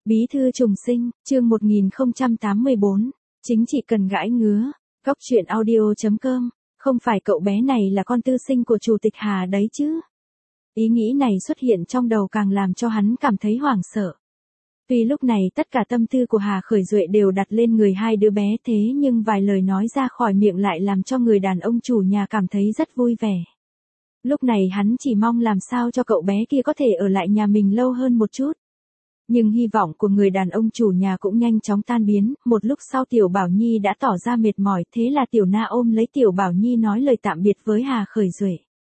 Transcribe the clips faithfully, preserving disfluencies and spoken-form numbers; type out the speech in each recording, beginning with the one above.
Bí thư trùng sinh, chương một nghìn không trăm tám mươi bốn, chính trị cần gãi ngứa, góc truyện audio chấm com, không phải cậu bé này là con tư sinh của Chủ tịch Hà đấy chứ. Ý nghĩ này xuất hiện trong đầu càng làm cho hắn cảm thấy hoảng sợ. Tuy lúc này tất cả tâm tư của Hà Khởi Duệ đều đặt lên người hai đứa bé thế nhưng vài lời nói ra khỏi miệng lại làm cho người đàn ông chủ nhà cảm thấy rất vui vẻ. Lúc này hắn chỉ mong làm sao cho cậu bé kia có thể ở lại nhà mình lâu hơn một chút. Nhưng hy vọng của người đàn ông chủ nhà cũng nhanh chóng tan biến, một lúc sau Tiểu Bảo Nhi đã tỏ ra mệt mỏi, thế là Tiểu Na ôm lấy Tiểu Bảo Nhi nói lời tạm biệt với Hà Khởi Duệ.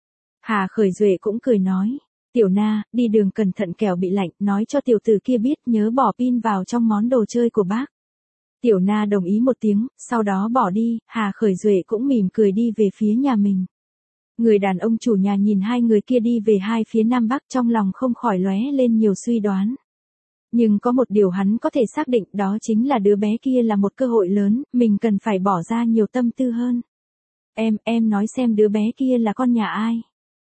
Hà Khởi Duệ cũng cười nói, Tiểu Na, đi đường cẩn thận kẻo bị lạnh, nói cho tiểu tử kia biết nhớ bỏ pin vào trong món đồ chơi của bác. Tiểu Na đồng ý một tiếng, sau đó bỏ đi, Hà Khởi Duệ cũng mỉm cười đi về phía nhà mình. Người đàn ông chủ nhà nhìn hai người kia đi về hai phía Nam Bắc trong lòng không khỏi lóe lên nhiều suy đoán. Nhưng có một điều hắn có thể xác định đó chính là đứa bé kia là một cơ hội lớn, mình cần phải bỏ ra nhiều tâm tư hơn. Em, em nói xem đứa bé kia là con nhà ai?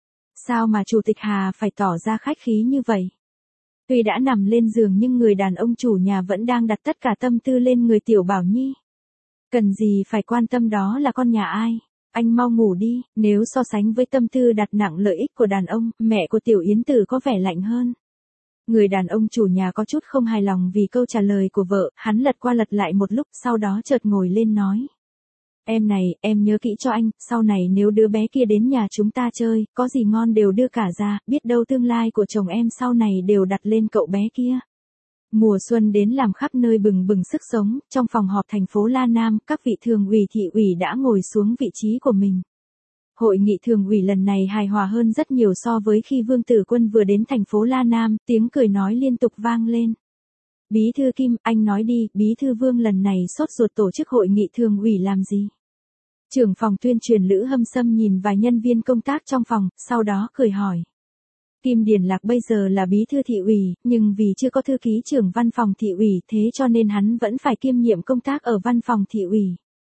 Sao mà Chủ tịch Hà phải tỏ ra khách khí như vậy? Tuy đã nằm lên giường nhưng người đàn ông chủ nhà vẫn đang đặt tất cả tâm tư lên người Tiểu Bảo Nhi. Cần gì phải quan tâm đó là con nhà ai? Anh mau ngủ đi, nếu so sánh với tâm tư đặt nặng lợi ích của đàn ông, mẹ của Tiểu Yến Tử có vẻ lạnh hơn. Người đàn ông chủ nhà có chút không hài lòng vì câu trả lời của vợ, hắn lật qua lật lại một lúc sau đó chợt ngồi lên nói. Em này, em nhớ kỹ cho anh, sau này nếu đứa bé kia đến nhà chúng ta chơi, có gì ngon đều đưa cả ra, biết đâu tương lai của chồng em sau này đều đặt lên cậu bé kia. Mùa xuân đến làm khắp nơi bừng bừng sức sống, trong phòng họp thành phố La Nam, các vị thường ủy thị ủy đã ngồi xuống vị trí của mình. Hội nghị thường ủy lần này hài hòa hơn rất nhiều so với khi Vương Tử Quân vừa đến thành phố La Nam, tiếng cười nói liên tục vang lên. Bí thư Kim, anh nói đi, Bí thư Vương lần này sốt ruột tổ chức hội nghị thường ủy làm gì? Trưởng phòng tuyên truyền Lữ Hâm Sâm nhìn vài nhân viên công tác trong phòng, sau đó cười hỏi. Kim Điền Lạc bây giờ là bí thư thị ủy, nhưng vì chưa có thư ký trưởng văn phòng thị ủy thế cho nên hắn vẫn phải kiêm nhiệm công tác ở văn phòng thị ủy.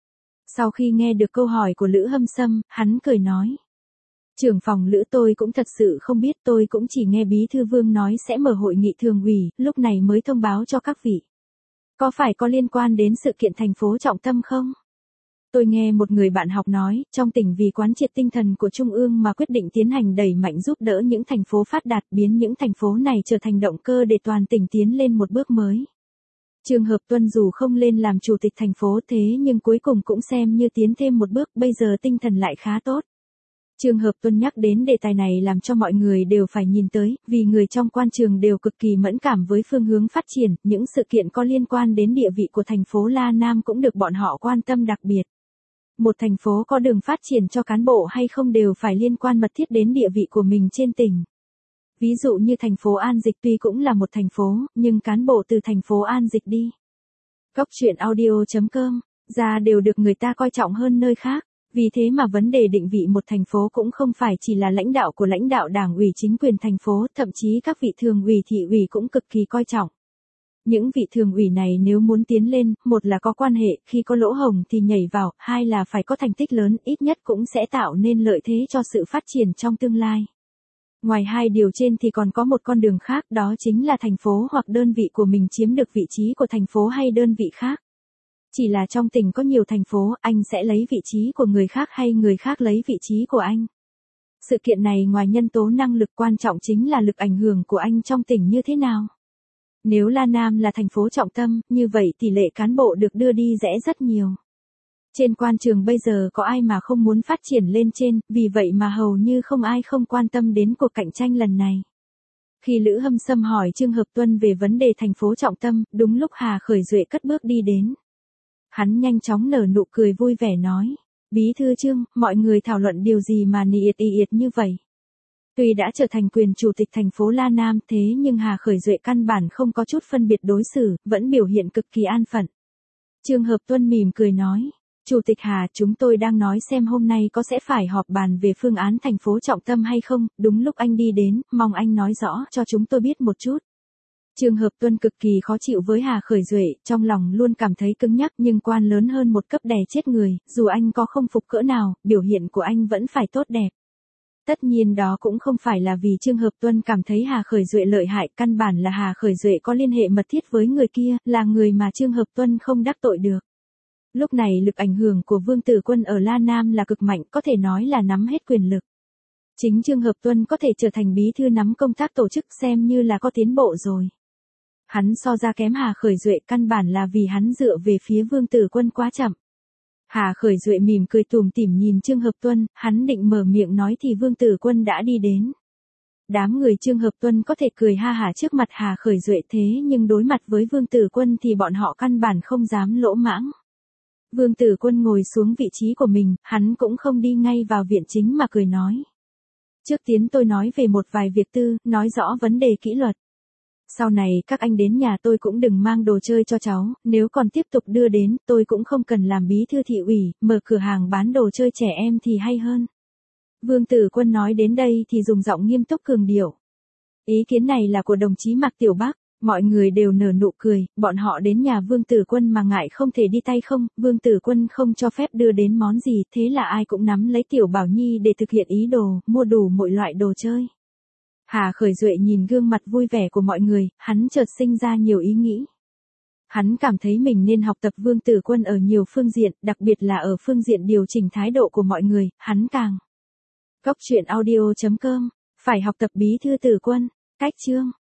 Sau khi nghe được câu hỏi của Lữ Hâm Sâm, hắn cười nói. Trưởng phòng Lữ tôi cũng thật sự không biết, tôi cũng chỉ nghe Bí thư Vương nói sẽ mở hội nghị thường ủy, lúc này mới thông báo cho các vị. Có phải có liên quan đến sự kiện thành phố trọng tâm không? Tôi nghe một người bạn học nói, trong tỉnh vì quán triệt tinh thần của Trung ương mà quyết định tiến hành đẩy mạnh giúp đỡ những thành phố phát đạt, biến những thành phố này trở thành động cơ để toàn tỉnh tiến lên một bước mới. Trường hợp Tuân dù không lên làm chủ tịch thành phố thế nhưng cuối cùng cũng xem như tiến thêm một bước, bây giờ tinh thần lại khá tốt. Trường hợp Tuân nhắc đến đề tài này làm cho mọi người đều phải nhìn tới, vì người trong quan trường đều cực kỳ mẫn cảm với phương hướng phát triển, những sự kiện có liên quan đến địa vị của thành phố La Nam cũng được bọn họ quan tâm đặc biệt. Một thành phố có đường phát triển cho cán bộ hay không đều phải liên quan mật thiết đến địa vị của mình trên tỉnh. Ví dụ như thành phố An Dịch tuy cũng là một thành phố, nhưng cán bộ từ thành phố An Dịch đi. Góc truyện audio chấm com, ra đều được người ta coi trọng hơn nơi khác. Vì thế mà vấn đề định vị một thành phố cũng không phải chỉ là lãnh đạo của lãnh đạo đảng ủy chính quyền thành phố, thậm chí các vị thường ủy thị ủy cũng cực kỳ coi trọng. Những vị thường ủy này nếu muốn tiến lên, một là có quan hệ, khi có lỗ hổng thì nhảy vào, hai là phải có thành tích lớn, ít nhất cũng sẽ tạo nên lợi thế cho sự phát triển trong tương lai. Ngoài hai điều trên thì còn có một con đường khác, đó chính là thành phố hoặc đơn vị của mình chiếm được vị trí của thành phố hay đơn vị khác. Chỉ là trong tỉnh có nhiều thành phố, anh sẽ lấy vị trí của người khác hay người khác lấy vị trí của anh. Sự kiện này ngoài nhân tố năng lực quan trọng chính là lực ảnh hưởng của anh trong tỉnh như thế nào. Nếu La Nam là thành phố trọng tâm, như vậy tỷ lệ cán bộ được đưa đi rẽ rất nhiều. Trên quan trường bây giờ có ai mà không muốn phát triển lên trên, vì vậy mà hầu như không ai không quan tâm đến cuộc cạnh tranh lần này. Khi Lữ Hâm Sâm hỏi Trương Hợp Tuân về vấn đề thành phố trọng tâm, đúng lúc Hà Khởi Duệ cất bước đi đến. Hắn nhanh chóng nở nụ cười vui vẻ nói, Bí thư Trương, mọi người thảo luận điều gì mà nỉ ịt ỉ ịt như vậy? Tuy đã trở thành quyền chủ tịch thành phố La Nam thế nhưng Hà Khởi Duệ căn bản không có chút phân biệt đối xử, vẫn biểu hiện cực kỳ an phận. Trương Hợp Tuân mỉm cười nói, Chủ tịch Hà, chúng tôi đang nói xem hôm nay có sẽ phải họp bàn về phương án thành phố trọng tâm hay không, đúng lúc anh đi đến, mong anh nói rõ cho chúng tôi biết một chút. Trương Hợp Tuân cực kỳ khó chịu với Hà Khởi Duệ, trong lòng luôn cảm thấy cứng nhắc nhưng quan lớn hơn một cấp đè chết người, dù anh có không phục cỡ nào, biểu hiện của anh vẫn phải tốt đẹp. Tất nhiên đó cũng không phải là vì Trương Hợp Tuân cảm thấy Hà Khởi Duệ lợi hại, căn bản là Hà Khởi Duệ có liên hệ mật thiết với người kia, là người mà Trương Hợp Tuân không đắc tội được. Lúc này lực ảnh hưởng của Vương Tử Quân ở La Nam là cực mạnh, có thể nói là nắm hết quyền lực. Chính Trương Hợp Tuân có thể trở thành bí thư nắm công tác tổ chức xem như là có tiến bộ rồi. Hắn so ra kém Hà Khởi Duệ căn bản là vì hắn dựa về phía Vương Tử Quân quá chậm. Hà Khởi Duệ mỉm cười tủm tỉm nhìn Trương Hợp Tuân, hắn định mở miệng nói thì Vương Tử Quân đã đi đến. Đám người Trương Hợp Tuân có thể cười ha hả trước mặt Hà Khởi Duệ thế nhưng đối mặt với Vương Tử Quân thì bọn họ căn bản không dám lỗ mãng. Vương Tử Quân ngồi xuống vị trí của mình, hắn cũng không đi ngay vào viện chính mà cười nói. Trước tiên tôi nói về một vài việc tư, nói rõ vấn đề kỷ luật. Sau này các anh đến nhà tôi cũng đừng mang đồ chơi cho cháu, nếu còn tiếp tục đưa đến, tôi cũng không cần làm bí thư thị ủy, mở cửa hàng bán đồ chơi trẻ em thì hay hơn. Vương Tử Quân nói đến đây thì dùng giọng nghiêm túc cường điệu. Ý kiến này là của đồng chí Mạc Tiểu Bắc, mọi người đều nở nụ cười, bọn họ đến nhà Vương Tử Quân mà ngại không thể đi tay không, Vương Tử Quân không cho phép đưa đến món gì, thế là ai cũng nắm lấy Tiểu Bảo Nhi để thực hiện ý đồ, mua đủ mọi loại đồ chơi. Hà Khởi Duệ nhìn gương mặt vui vẻ của mọi người, hắn chợt sinh ra nhiều ý nghĩ. Hắn cảm thấy mình nên học tập Vương Tử Quân ở nhiều phương diện, đặc biệt là ở phương diện điều chỉnh thái độ của mọi người, hắn càng. Góc truyện audio chấm com, phải học tập bí thư Tử Quân, cách chương.